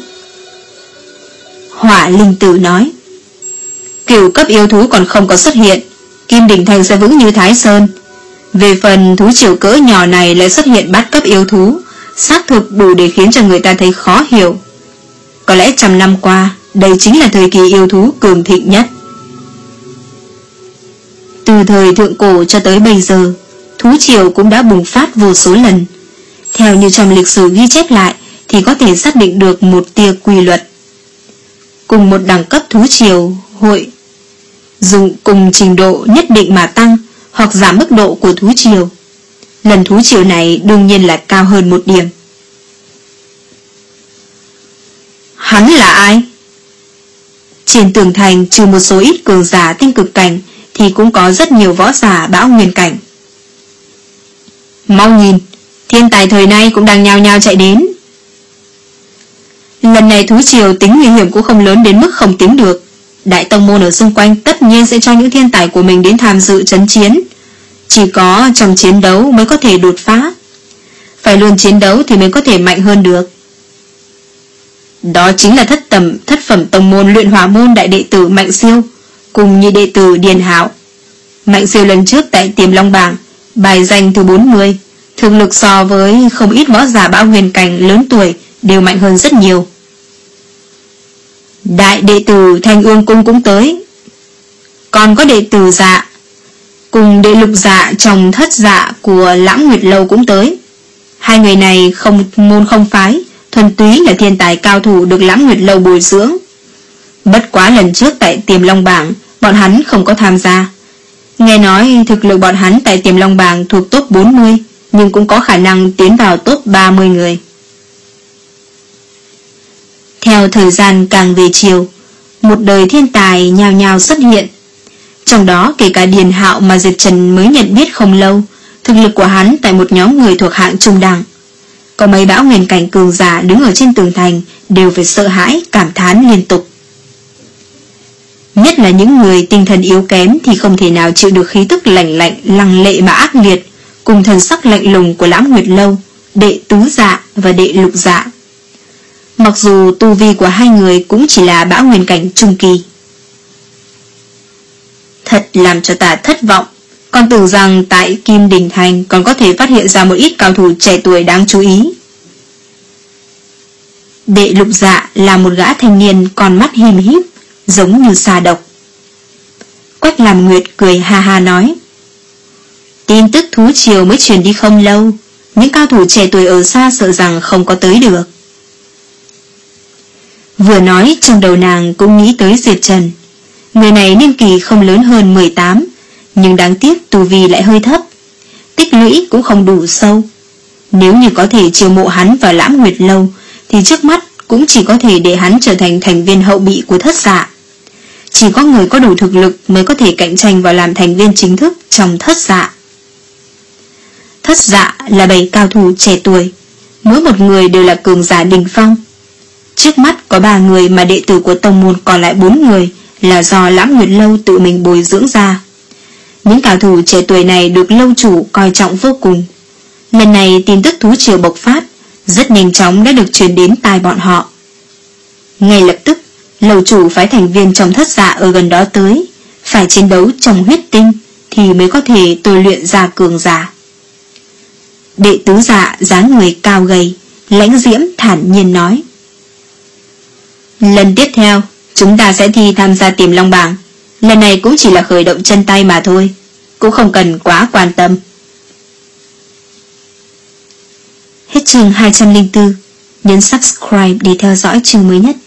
Speaker 1: Hỏa Linh Tử nói: cửu cấp yêu thú còn không có xuất hiện, Kim Đình Thành sẽ vững như Thái Sơn. Về phần thú triều cỡ nhỏ này lại xuất hiện bát cấp yêu thú, xác thực đủ để khiến cho người ta thấy khó hiểu. Có lẽ trăm năm qua, đây chính là thời kỳ yêu thú cường thịnh nhất. Từ thời thượng cổ cho tới bây giờ, thú triều cũng đã bùng phát vô số lần. Theo như trong lịch sử ghi chép lại, thì có thể xác định được một tia quy luật. Cùng một đẳng cấp thú triều hội dùng cùng trình độ nhất định mà tăng hoặc giảm mức độ của thú triều. Lần thú triều này đương nhiên là cao hơn một điểm. Hắn là ai? Trên tường thành trừ một số ít cường giả tinh cực cảnh thì cũng có rất nhiều võ giả bão nguyên cảnh. Mau nhìn, thiên tài thời nay cũng đang nhao nhao chạy đến. Lần này thú triều tính nguy hiểm cũng không lớn đến mức không tính được. Đại tông môn ở xung quanh tất nhiên sẽ cho những thiên tài của mình đến tham dự chấn chiến. Chỉ có trong chiến đấu mới có thể đột phá. Phải luôn chiến đấu thì mới có thể mạnh hơn được. Đó chính là thất tầm thất phẩm tông môn luyện hỏa môn đại đệ tử Mạnh Siêu cùng nhị đệ tử Điền Hạo. Mạnh Siêu lần trước tại Tiềm Long bảng bài danh thứ bốn mươi, thực lực so với không ít võ giả bão huyền cảnh lớn tuổi đều mạnh hơn rất nhiều. Đại đệ tử Thanh Ương Cung cũng tới. Còn có đệ tử Dạ cùng đệ lục Dạ trong thất Dạ của Lãng Nguyệt Lâu cũng tới. Hai người này không môn không phái, thuần túy là thiên tài cao thủ được Lãng Nguyệt Lâu bồi dưỡng. Bất quá lần trước tại Tiềm Long bảng bọn hắn không có tham gia. Nghe nói thực lực bọn hắn tại Tiềm Long bảng thuộc top bốn mươi, nhưng cũng có khả năng tiến vào top ba mươi người. Theo thời gian càng về chiều, một đời thiên tài nhao nhao xuất hiện. Trong đó kể cả Điền Hạo mà Diệp Trần mới nhận biết không lâu, thực lực của hắn tại một nhóm người thuộc hạng trung đẳng. Có mấy bão nguyên cảnh cường giả đứng ở trên tường thành đều phải sợ hãi cảm thán liên tục. Nhất là những người tinh thần yếu kém thì không thể nào chịu được khí tức lạnh lạnh, lăng lệ mà ác liệt, cùng thần sắc lạnh lùng của Lãng Nguyệt Lâu, đệ tứ Dạ và đệ lục Dạ. Mặc dù tu vi của hai người cũng chỉ là bão nguyên cảnh trung kỳ. Thật làm cho ta thất vọng. Còn tưởng rằng tại Kim Đình Thành còn có thể phát hiện ra một ít cao thủ trẻ tuổi đáng chú ý. Đệ lục Dạ là một gã thanh niên con mắt hìm híp, giống như xà độc. Quách Làm Nguyệt cười ha ha nói: tin tức thú triều mới truyền đi không lâu, những cao thủ trẻ tuổi ở xa sợ rằng không có tới được. Vừa nói trong đầu nàng cũng nghĩ tới Diệp Trần. Người này niên kỳ không lớn hơn mười tám, nhưng đáng tiếc tu vi lại hơi thấp, tích lũy cũng không đủ sâu. Nếu như có thể chiêu mộ hắn vào Lãng Nguyệt Lâu thì trước mắt cũng chỉ có thể để hắn trở thành thành viên hậu bị của thất Dạ. Chỉ có người có đủ thực lực mới có thể cạnh tranh vào làm thành viên chính thức trong thất Dạ. Thất Dạ là bảy cao thủ trẻ tuổi, mỗi một người đều là cường giả đỉnh phong. Trước mắt có ba người mà đệ tử của tông môn còn lại bốn người là do Lãng Nguyệt Lâu tự mình bồi dưỡng ra. Những cao thủ trẻ tuổi này được lâu chủ coi trọng vô cùng. Lần này tin tức thú triều bộc phát rất nhanh chóng đã được truyền đến tai bọn họ. Ngay lập tức, lâu chủ phái thành viên trong thất Dạ ở gần đó tới, phải chiến đấu trong huyết tinh thì mới có thể tôi luyện ra cường giả. Đệ tứ Dạ dáng người cao gầy, lãnh diễm thản nhiên nói: lần tiếp theo chúng ta sẽ thi tham gia Tiềm Long bảng. Lần này cũng chỉ là khởi động chân tay mà thôi, cũng không cần quá quan tâm. Hết chương hai trăm lẻ bốn. Nhấn subscribe để theo dõi chương mới nhất.